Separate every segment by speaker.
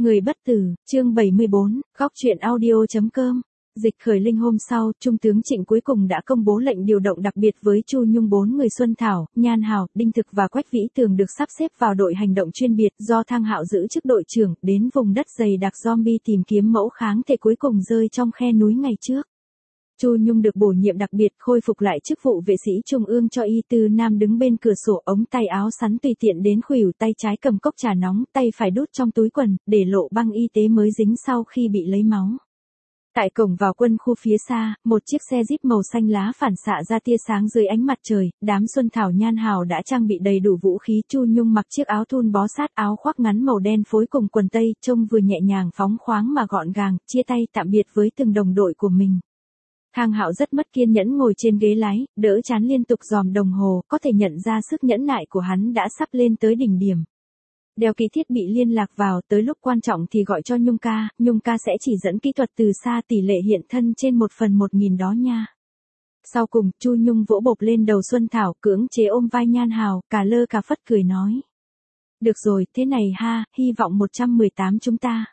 Speaker 1: Người bất tử, chương 74, góc truyện audio.com. Dịch khởi linh hôm sau, Trung tướng Trịnh cuối cùng đã công bố lệnh điều động đặc biệt với Chu Nhung 4 người Xuân Thảo, Nhan Hào, Đinh Thực và Quách Vĩ Tường được sắp xếp vào đội hành động chuyên biệt do Thang Hạo giữ chức đội trưởng, đến vùng đất dày đặc zombie tìm kiếm mẫu kháng thể cuối cùng rơi trong khe núi ngày trước. Chu Nhung được bổ nhiệm đặc biệt khôi phục lại chức vụ vệ sĩ trung ương cho y. Tư Nam đứng bên cửa sổ, ống tay áo sắn tùy tiện đến khuỷu tay trái cầm cốc trà nóng, tay phải đút trong túi quần, để lộ băng y tế mới dính sau khi bị lấy máu. Tại cổng vào quân khu phía xa, một chiếc xe Jeep màu xanh lá phản xạ ra tia sáng dưới ánh mặt trời, đám Xuân Thảo Nhan Hào đã trang bị đầy đủ vũ khí. Chu Nhung mặc chiếc áo thun bó sát, áo khoác ngắn màu đen phối cùng quần tây, trông vừa nhẹ nhàng phóng khoáng mà gọn gàng, chia tay tạm biệt với từng đồng đội của mình. Thang Hạo rất mất kiên nhẫn ngồi trên ghế lái, đỡ chán liên tục dòm đồng hồ, có thể nhận ra sức nhẫn nại của hắn đã sắp lên tới đỉnh điểm. Đeo kỹ thiết bị liên lạc vào, tới lúc quan trọng thì gọi cho Nhung ca sẽ chỉ dẫn kỹ thuật từ xa, tỷ lệ hiện thân trên 1/1000 đó nha. Sau cùng, Chu Nhung vỗ bộp lên đầu Xuân Thảo, cưỡng chế ôm vai Nhan Hào, cà lơ cà phất cười nói. Được rồi, thế này ha, hy vọng 118 chúng ta.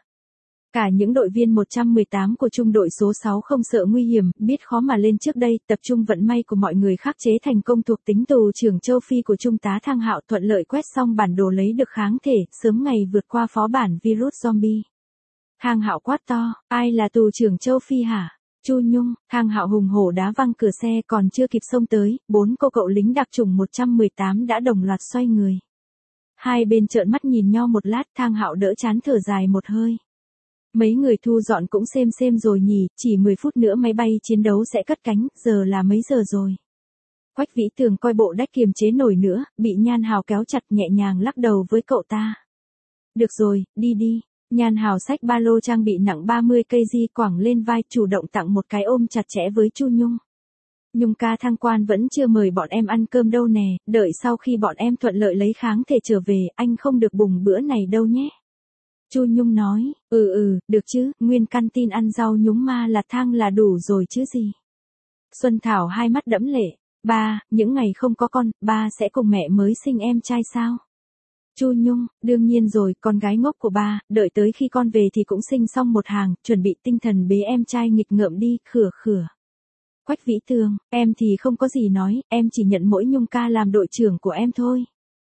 Speaker 1: Cả những đội viên 118 của trung đội số 6 không sợ nguy hiểm, biết khó mà lên trước đây, tập trung vận may của mọi người khắc chế thành công thuộc tính tù trưởng châu Phi của Trung tá Thang Hạo, thuận lợi quét xong bản đồ lấy được kháng thể, sớm ngày vượt qua phó bản virus zombie. Thang Hạo quát to, ai là tù trưởng châu Phi hả? Chu Nhung. Thang Hạo hùng hổ đá văng cửa xe, còn chưa kịp xông tới, 4 cô cậu lính đặc chủng 118 đã đồng loạt xoay người. Hai bên trợn mắt nhìn nhau một lát, Thang Hạo đỡ chán thở dài một hơi. Mấy người thu dọn cũng xem rồi nhỉ, chỉ 10 phút nữa máy bay chiến đấu sẽ cất cánh, giờ là mấy giờ rồi? Quách Vĩ Tường coi bộ đách kiềm chế nổi nữa, bị Nhan Hào kéo chặt, nhẹ nhàng lắc đầu với cậu ta. Được rồi, đi. Nhan Hào xách ba lô trang bị nặng 30 kg quẳng lên vai, chủ động tặng một cái ôm chặt chẽ với Chu Nhung. Nhung ca, thăng quan vẫn chưa mời bọn em ăn cơm đâu nè, đợi sau khi bọn em thuận lợi lấy kháng thể trở về, anh không được bùng bữa này đâu nhé. Chu Nhung nói, được chứ, nguyên căn tin ăn rau nhúng ma là thang là đủ rồi chứ gì. Xuân Thảo hai mắt đẫm lệ, ba, những ngày không có con, ba sẽ cùng mẹ mới sinh em trai sao? Chu Nhung, đương nhiên rồi, con gái ngốc của ba, đợi tới khi con về thì cũng sinh xong một hàng, chuẩn bị tinh thần bế em trai nghịch ngợm đi, khửa. Quách Vĩ Tường, em thì không có gì nói, em chỉ nhận mỗi Nhung ca làm đội trưởng của em thôi.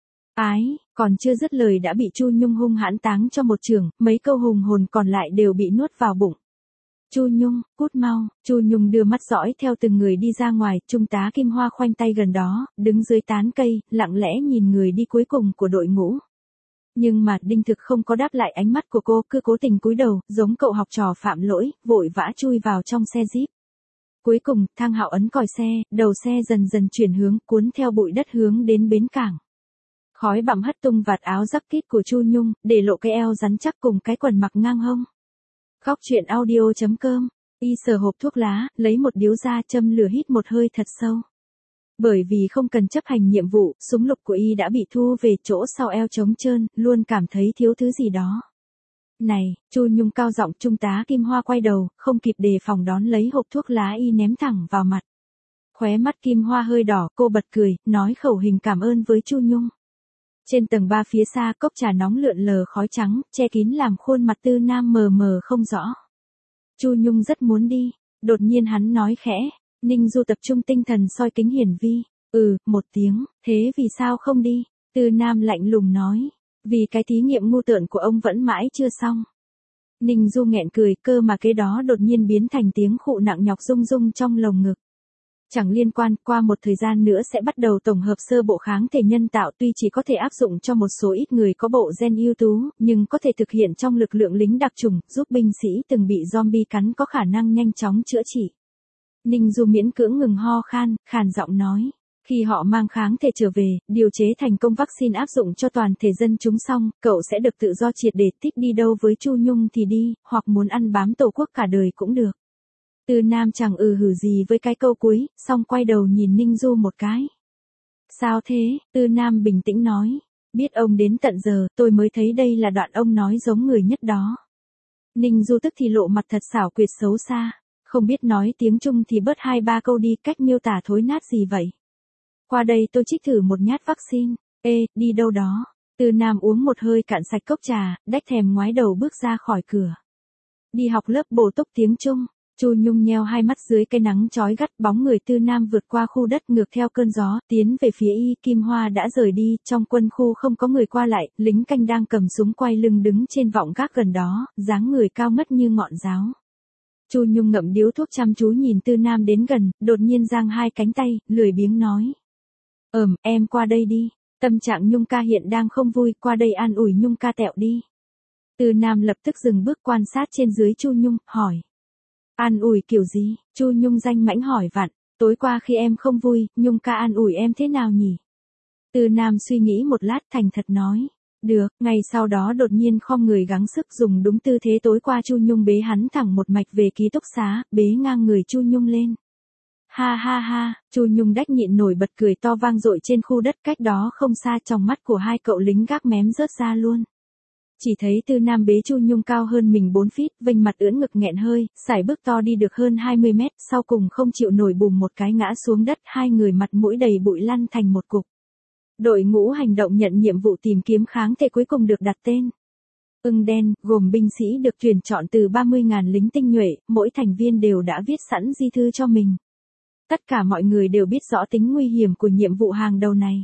Speaker 1: Ái, còn chưa dứt lời đã bị Chu Nhung hung hãn táng cho một chưởng, mấy câu hùng hồn còn lại đều bị nuốt vào bụng. Chu Nhung, cút mau. Chu Nhung đưa mắt dõi theo từng người đi ra ngoài, Trung tá Kim Hoa khoanh tay gần đó, đứng dưới tán cây, lặng lẽ nhìn người đi cuối cùng của đội ngũ. Nhưng mà Đinh Thực không có đáp lại ánh mắt của cô, cứ cố tình cúi đầu, giống cậu học trò phạm lỗi, vội vã chui vào trong xe Jeep. Cuối cùng, Thang Hạo ấn còi xe, đầu xe dần dần chuyển hướng, cuốn theo bụi đất hướng đến bến cảng. Khói bặm hất tung vạt áo jacket của Chu Nhung, để lộ cái eo rắn chắc cùng cái quần mặc ngang hông. Góc truyện audio.com. Y sờ hộp thuốc lá, lấy một điếu ra, châm lửa hít một hơi thật sâu. Bởi vì không cần chấp hành nhiệm vụ, súng lục của Y đã bị thu về chỗ sau eo trống trơn, luôn cảm thấy thiếu thứ gì đó. Này, Chu Nhung cao giọng. Trung tá Kim Hoa quay đầu, không kịp đề phòng đón lấy hộp thuốc lá Y ném thẳng vào mặt. Khóe mắt Kim Hoa hơi đỏ, cô bật cười, nói khẩu hình cảm ơn với Chu Nhung. Trên tầng 3 phía xa, cốc trà nóng lượn lờ khói trắng, che kín làm khuôn mặt Tư Nam mờ mờ không rõ. Chu Nhung rất muốn đi, đột nhiên hắn nói khẽ. Ninh Du tập trung tinh thần soi kính hiển vi. Một tiếng, thế vì sao không đi? Tư Nam lạnh lùng nói. Vì cái thí nghiệm ngu tởn của ông vẫn mãi chưa xong. Ninh Du nghẹn cười, cơ mà cái đó đột nhiên biến thành tiếng khụ nặng nhọc rung rung trong lồng ngực. Chẳng liên quan, qua một thời gian nữa sẽ bắt đầu tổng hợp sơ bộ kháng thể nhân tạo, tuy chỉ có thể áp dụng cho một số ít người có bộ gen ưu tú, nhưng có thể thực hiện trong lực lượng lính đặc chủng, giúp binh sĩ từng bị zombie cắn có khả năng nhanh chóng chữa trị. Ninh Du miễn cưỡng ngừng ho khan, khàn giọng nói. Khi họ mang kháng thể trở về, điều chế thành công vaccine áp dụng cho toàn thể dân chúng xong, cậu sẽ được tự do triệt để, thích đi đâu với Chu Nhung thì đi, hoặc muốn ăn bám tổ quốc cả đời cũng được. Tư Nam chẳng hử gì với cái câu cuối, xong quay đầu nhìn Ninh Du một cái. Sao thế? Tư Nam bình tĩnh nói. Biết ông đến tận giờ, tôi mới thấy đây là đoạn ông nói giống người nhất đó. Ninh Du tức thì lộ mặt thật xảo quyệt xấu xa. Không biết nói tiếng Trung thì bớt 2-3 câu đi, cách miêu tả thối nát gì vậy? Qua đây tôi trích thử một nhát vaccine. Ê, đi đâu đó? Từ Nam uống một hơi cạn sạch cốc trà, đách thèm ngoái đầu bước ra khỏi cửa. Đi học lớp bổ túc tiếng Trung, Chu Nhung nheo hai mắt dưới cái nắng chói gắt, bóng người Từ Nam vượt qua khu đất ngược theo cơn gió, tiến về phía Y Kim Hoa đã rời đi, trong quân khu không có người qua lại, lính canh đang cầm súng quay lưng đứng trên vọng gác gần đó, dáng người cao ngất như ngọn giáo. Chu Nhung ngậm điếu thuốc chăm chú nhìn Từ Nam đến gần, đột nhiên giang hai cánh tay, lười biếng nói. Em qua đây đi, tâm trạng Nhung ca hiện đang không vui, qua đây an ủi Nhung ca tẹo đi. Từ Nam lập tức dừng bước quan sát trên dưới Chu Nhung, hỏi. An ủi kiểu gì? Chu Nhung danh mãnh hỏi vặn, tối qua khi em không vui, Nhung ca an ủi em thế nào nhỉ? Từ Nam suy nghĩ một lát thành thật nói. Được, ngày sau đó đột nhiên khom người gắng sức dùng đúng tư thế tối qua Chu Nhung bế hắn thẳng một mạch về ký túc xá, bế ngang người Chu Nhung lên. Ha ha ha, Chu Nhung đách nhịn nổi bật cười to vang dội trên khu đất cách đó không xa, trong mắt của hai cậu lính gác mém rớt ra luôn. Chỉ thấy Từ Nam bế Chu Nhung cao hơn mình 4 feet, vênh mặt ưỡn ngực nghẹn hơi, sải bước to đi được hơn 20 mét, sau cùng không chịu nổi bùm một cái ngã xuống đất, hai người mặt mũi đầy bụi lăn thành một cục. Đội ngũ hành động nhận nhiệm vụ tìm kiếm kháng thể cuối cùng được đặt tên. Ưng Đen, gồm binh sĩ được tuyển chọn từ 30.000 lính tinh nhuệ, mỗi thành viên đều đã viết sẵn di thư cho mình. Tất cả mọi người đều biết rõ tính nguy hiểm của nhiệm vụ hàng đầu này.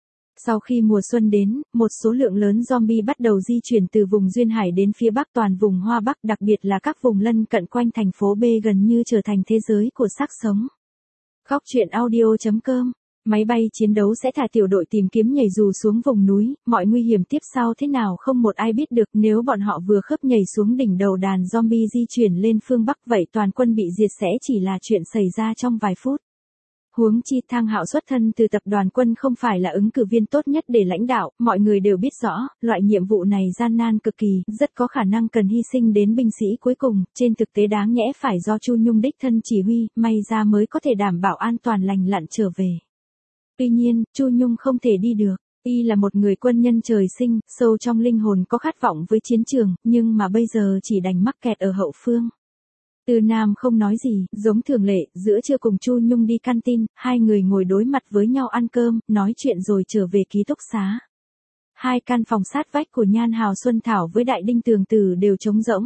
Speaker 1: Sau khi mùa xuân đến, một số lượng lớn zombie bắt đầu di chuyển từ vùng duyên hải đến phía bắc toàn vùng Hoa Bắc, đặc biệt là các vùng lân cận quanh thành phố B gần như trở thành thế giới của xác sống. Khóc chuyện audio.com. Máy bay chiến đấu sẽ thả tiểu đội tìm kiếm nhảy dù xuống vùng núi, mọi nguy hiểm tiếp sau thế nào không một ai biết được, nếu bọn họ vừa khớp nhảy xuống đỉnh đầu đàn zombie di chuyển lên phương Bắc vậy toàn quân bị diệt sẽ chỉ là chuyện xảy ra trong vài phút. Huống chi Thang Hạo xuất thân từ tập đoàn quân không phải là ứng cử viên tốt nhất để lãnh đạo, mọi người đều biết rõ, loại nhiệm vụ này gian nan cực kỳ, rất có khả năng cần hy sinh đến binh sĩ cuối cùng, trên thực tế đáng nhẽ phải do Chu Nhung đích thân chỉ huy, may ra mới có thể đảm bảo an toàn lành lặn trở về. Tuy nhiên, Chu Nhung không thể đi được. Y là một người quân nhân trời sinh, sâu trong linh hồn có khát vọng với chiến trường, nhưng mà bây giờ chỉ đành mắc kẹt ở hậu phương. Từ Nam không nói gì, giống thường lệ, giữa trưa cùng Chu Nhung đi canteen, hai người ngồi đối mặt với nhau ăn cơm, nói chuyện rồi trở về ký túc xá. Hai căn phòng sát vách của Nhan Hào Xuân Thảo với Đại Đinh Tường Tử đều trống rỗng.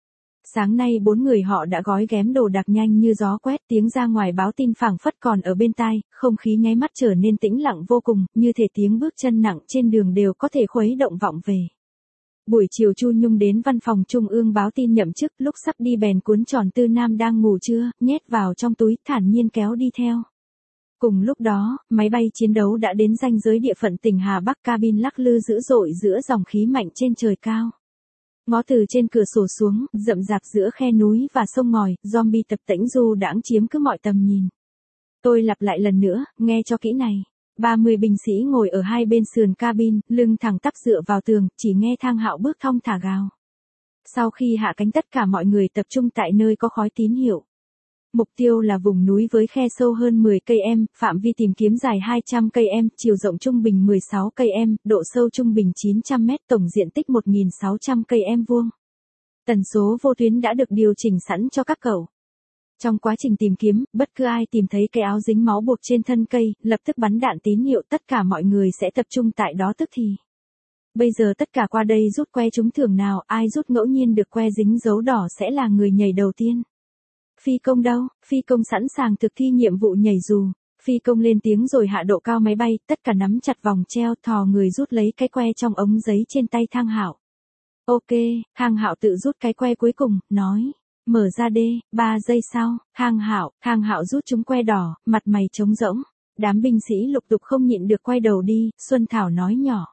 Speaker 1: Sáng nay bốn người họ đã gói ghém đồ đạc nhanh như gió quét, tiếng ra ngoài báo tin phảng phất còn ở bên tai, không khí nháy mắt trở nên tĩnh lặng vô cùng, như thể tiếng bước chân nặng trên đường đều có thể khuấy động vọng về. Buổi chiều Chu Nhung đến văn phòng trung ương báo tin nhậm chức, lúc sắp đi bèn cuốn tròn Từ Nam đang ngủ trưa, nhét vào trong túi, thản nhiên kéo đi theo. Cùng lúc đó, máy bay chiến đấu đã đến ranh giới địa phận tỉnh Hà Bắc, cabin lắc lư dữ dội giữa dòng khí mạnh trên trời cao. Ngó từ trên cửa sổ xuống, rậm rạp giữa khe núi và sông ngòi, zombie tập tễnh du đãng chiếm cứ mọi tầm nhìn. Tôi lặp lại lần nữa, nghe cho kỹ này. 30 binh sĩ ngồi ở hai bên sườn cabin, lưng thẳng tắp dựa vào tường, chỉ nghe Thang Hạo bước thong thả gào. Sau khi hạ cánh tất cả mọi người tập trung tại nơi có khói tín hiệu. Mục tiêu là vùng núi với khe sâu hơn 10 cây em, phạm vi tìm kiếm dài 200 cây em, chiều rộng trung bình 16 cây em, độ sâu trung bình 900 mét, tổng diện tích 1.600 cây em vuông. Tần số vô tuyến đã được điều chỉnh sẵn cho các cậu. Trong quá trình tìm kiếm, bất cứ ai tìm thấy cái áo dính máu buộc trên thân cây, lập tức bắn đạn tín hiệu, tất cả mọi người sẽ tập trung tại đó tức thì. Bây giờ tất cả qua đây rút que trúng thưởng nào, ai rút ngẫu nhiên được que dính dấu đỏ sẽ là người nhảy đầu tiên. Phi công đâu? Phi công sẵn sàng thực thi nhiệm vụ nhảy dù. Phi công lên tiếng rồi hạ độ cao máy bay, tất cả nắm chặt vòng treo, thò người rút lấy cái que trong ống giấy trên tay Thang Hạo. Ok, Thang Hạo tự rút cái que cuối cùng, nói. Mở ra đê, 3 giây sau, Thang Hạo rút trúng que đỏ, mặt mày trống rỗng. Đám binh sĩ lục tục không nhịn được quay đầu đi, Xuân Thảo nói nhỏ.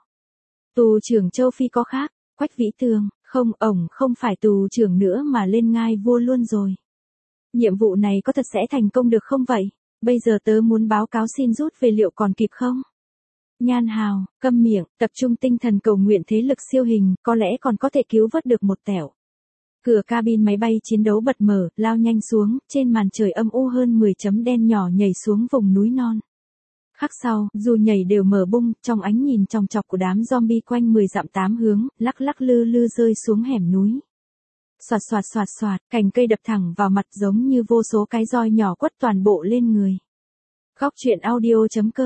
Speaker 1: Tù trưởng châu Phi có khác, Quách Vĩ Tường, không, ổng không phải tù trưởng nữa mà lên ngai vua luôn rồi. Nhiệm vụ này có thật sẽ thành công được không vậy? Bây giờ tớ muốn báo cáo xin rút về liệu còn kịp không? Nhan Hào, câm miệng, tập trung tinh thần cầu nguyện thế lực siêu hình, có lẽ còn có thể cứu vớt được một tẻo. Cửa cabin máy bay chiến đấu bật mở, lao nhanh xuống, trên màn trời âm u hơn 10 chấm đen nhỏ nhảy xuống vùng núi non. Khắc sau, dù nhảy đều mở bung, trong ánh nhìn chòng chọc của đám zombie quanh 10 dặm 8 hướng, lắc lắc lư lư rơi xuống hẻm núi. Xoạt xoạt xoạt xoạt, cành cây đập thẳng vào mặt giống như vô số cái roi nhỏ quất toàn bộ lên người. Khóc chuyện audio.com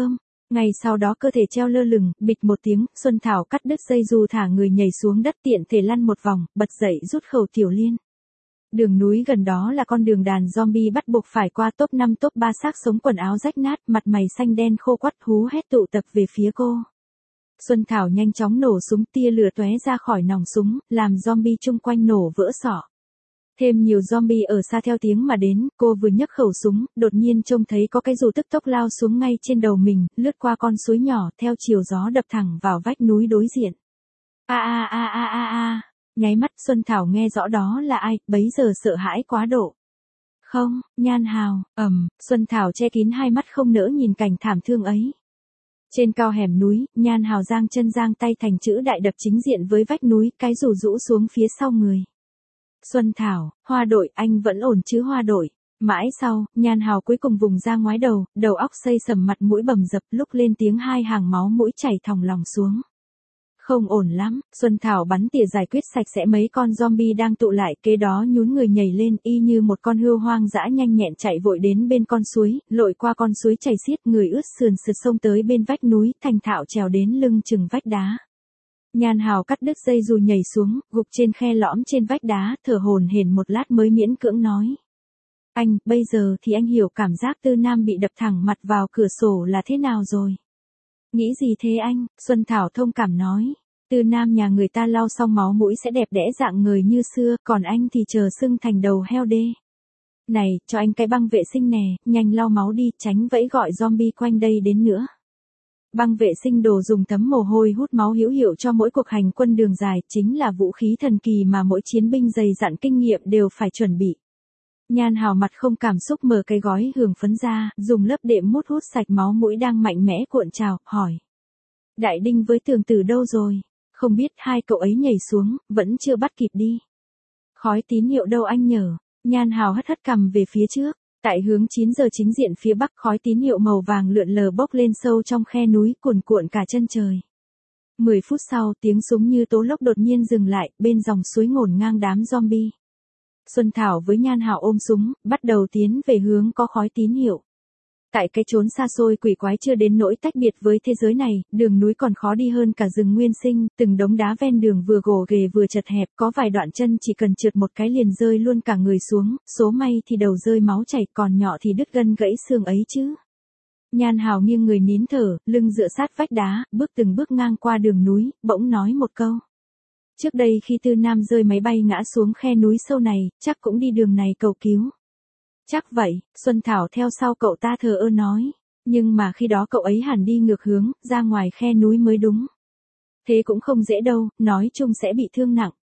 Speaker 1: Ngay sau đó cơ thể treo lơ lửng, bịch một tiếng, Xuân Thảo cắt đứt dây dù thả người nhảy xuống đất tiện thể lăn một vòng, bật dậy rút khẩu tiểu liên. Đường núi gần đó là con đường đàn zombie bắt buộc phải qua top 5 top 3 xác sống quần áo rách nát, mặt mày xanh đen khô quắt hú hét tụ tập về phía cô. Xuân Thảo nhanh chóng nổ súng, tia lửa tóe ra khỏi nòng súng, làm zombie chung quanh nổ vỡ sọ. Thêm nhiều zombie ở xa theo tiếng mà đến, cô vừa nhấc khẩu súng, đột nhiên trông thấy có cái dù tức tốc lao xuống ngay trên đầu mình, lướt qua con suối nhỏ, theo chiều gió đập thẳng vào vách núi đối diện. A a a a a a. Nháy mắt Xuân Thảo nghe rõ đó là ai, bấy giờ sợ hãi quá độ. Không, Nhan Hào, Xuân Thảo che kín hai mắt không nỡ nhìn cảnh thảm thương ấy. Trên cao hẻm núi, Nhan Hào giang chân giang tay thành chữ đại đập chính diện với vách núi, cái dù rũ xuống phía sau người. Xuân Thảo, Hoa đội, anh vẫn ổn chứ Hoa đội. Mãi sau, Nhan Hào cuối cùng vùng ra ngoái đầu óc xây sầm mặt mũi bầm dập, lúc lên tiếng hai hàng máu mũi chảy thòng lòng xuống. Không ổn lắm, Xuân Thảo bắn tỉa giải quyết sạch sẽ mấy con zombie đang tụ lại, kế đó nhún người nhảy lên y như một con hươu hoang dã nhanh nhẹn chạy vội đến bên con suối, lội qua con suối chảy xiết, người ướt sườn sượt xông tới bên vách núi, thành thạo trèo đến lưng chừng vách đá. Nhan Hào cắt đứt dây dù nhảy xuống, gục trên khe lõm trên vách đá, thở hổn hển một lát mới miễn cưỡng nói. Anh, bây giờ thì anh hiểu cảm giác Tư Nam bị đập thẳng mặt vào cửa sổ là thế nào rồi. Nghĩ gì thế anh? Xuân Thảo thông cảm nói. Tư Nam nhà người ta lau xong máu mũi sẽ đẹp đẽ dạng người như xưa, còn anh thì chờ sưng thành đầu heo đê. Này, cho anh cái băng vệ sinh nè, nhanh lau máu đi, tránh vẫy gọi zombie quanh đây đến nữa. Băng vệ sinh đồ dùng thấm mồ hôi hút máu hữu hiệu cho mỗi cuộc hành quân đường dài, chính là vũ khí thần kỳ mà mỗi chiến binh dày dặn kinh nghiệm đều phải chuẩn bị. Nhan Hào mặt không cảm xúc mở cái gói hương phấn ra, dùng lớp đệm mút hút sạch máu mũi đang mạnh mẽ cuộn trào, hỏi. Đại Đinh với Tường Tử đâu rồi? Không biết, hai cậu ấy nhảy xuống, vẫn chưa bắt kịp đi. Khói tín hiệu đâu anh nhở? Nhan Hào hất hất cằm về phía trước. Tại hướng 9 giờ chính diện phía bắc, khói tín hiệu màu vàng lượn lờ bốc lên sâu trong khe núi, cuồn cuộn cả chân trời. 10 phút sau, tiếng súng như tố lốc đột nhiên dừng lại, bên dòng suối ngổn ngang đám zombie. Xuân Thảo với Nhan Hào ôm súng, bắt đầu tiến về hướng có khói tín hiệu. Tại cái chốn xa xôi quỷ quái chưa đến nỗi tách biệt với thế giới này, đường núi còn khó đi hơn cả rừng nguyên sinh, từng đống đá ven đường vừa gồ ghề vừa chật hẹp, có vài đoạn chân chỉ cần trượt một cái liền rơi luôn cả người xuống, số may thì đầu rơi máu chảy, còn nhỏ thì đứt gân gãy xương ấy chứ. Nhan Hào nghiêng người nín thở, lưng dựa sát vách đá, bước từng bước ngang qua đường núi, bỗng nói một câu. Trước đây khi Tư Nam rơi máy bay ngã xuống khe núi sâu này, chắc cũng đi đường này cầu cứu. Chắc vậy, Xuân Thảo theo sau cậu ta thờ ơ nói. Nhưng mà khi đó cậu ấy hẳn đi ngược hướng, ra ngoài khe núi mới đúng. Thế cũng không dễ đâu, nói chung sẽ bị thương nặng.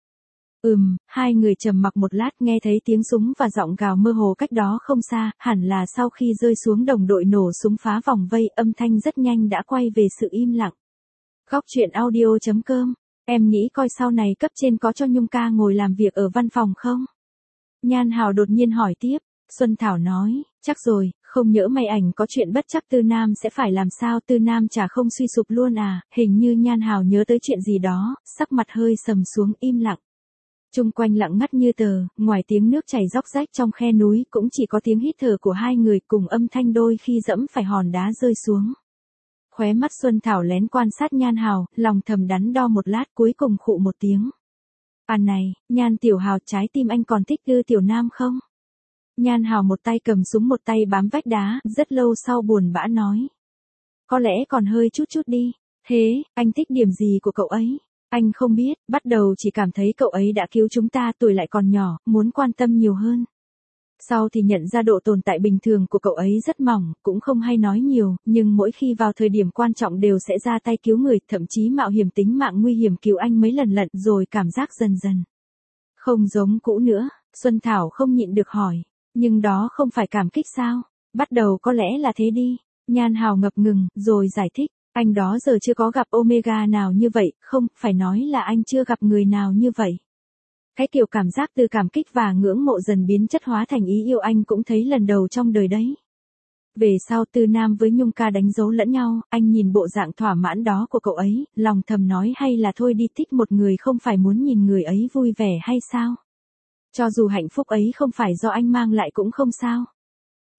Speaker 1: Hai người trầm mặc một lát nghe thấy tiếng súng và giọng gào mơ hồ cách đó không xa, hẳn là sau khi rơi xuống đồng đội nổ súng phá vòng vây, âm thanh rất nhanh đã quay về sự im lặng. Góc truyện audio.com, em nghĩ coi sau này cấp trên có cho Nhung ca ngồi làm việc ở văn phòng không? Nhan Hào đột nhiên hỏi tiếp. Xuân Thảo nói, chắc rồi, không nhỡ may ảnh có chuyện bất chắc Tư Nam sẽ phải làm sao, Tư Nam chả không suy sụp luôn à, hình như Nhan Hào nhớ tới chuyện gì đó, sắc mặt hơi sầm xuống im lặng. Chung quanh lặng ngắt như tờ, ngoài tiếng nước chảy róc rách trong khe núi cũng chỉ có tiếng hít thở của hai người cùng âm thanh đôi khi dẫm phải hòn đá rơi xuống. Khóe mắt Xuân Thảo lén quan sát Nhan Hào, lòng thầm đắn đo một lát cuối cùng khụ một tiếng. À này, Nhan Tiểu Hào, trái tim anh còn thích Tư Tiểu Nam không? Nhan Hào một tay cầm súng một tay bám vách đá, rất lâu sau buồn bã nói. Có lẽ còn hơi chút đi. Thế, anh thích điểm gì của cậu ấy? Anh không biết, bắt đầu chỉ cảm thấy cậu ấy đã cứu chúng ta, tuổi lại còn nhỏ, muốn quan tâm nhiều hơn. Sau thì nhận ra độ tồn tại bình thường của cậu ấy rất mỏng, cũng không hay nói nhiều, nhưng mỗi khi vào thời điểm quan trọng đều sẽ ra tay cứu người, thậm chí mạo hiểm tính mạng nguy hiểm cứu anh mấy lần lận, rồi cảm giác dần dần không giống cũ nữa. Xuân Thảo không nhịn được hỏi. Nhưng đó không phải cảm kích sao? Bắt đầu có lẽ là thế đi. Nhan Hào ngập ngừng, rồi giải thích. Anh đó giờ chưa có gặp Omega nào như vậy, không, phải nói là anh chưa gặp người nào như vậy. Cái kiểu cảm giác từ cảm kích và ngưỡng mộ dần biến chất hóa thành ý yêu anh cũng thấy lần đầu trong đời đấy. Về sau Tư Nam với Nhung ca đánh dấu lẫn nhau, anh nhìn bộ dạng thỏa mãn đó của cậu ấy, lòng thầm nói hay là thôi đi, thích một người không phải muốn nhìn người ấy vui vẻ hay sao? Cho dù hạnh phúc ấy không phải do anh mang lại cũng không sao.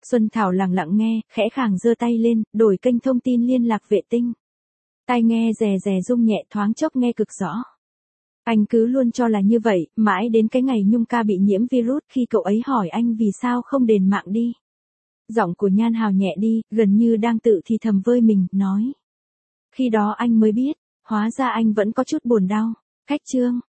Speaker 1: Xuân Thảo lặng lặng nghe, khẽ khàng giơ tay lên, đổi kênh thông tin liên lạc vệ tinh. Tai nghe rè rè rung nhẹ, thoáng chốc nghe cực rõ. Anh cứ luôn cho là như vậy, mãi đến cái ngày Nhung ca bị nhiễm virus khi cậu ấy hỏi anh vì sao không đền mạng đi. Giọng của Nhan Hào nhẹ đi, gần như đang tự thì thầm với mình, nói. Khi đó anh mới biết, hóa ra anh vẫn có chút buồn đau. Khách trương.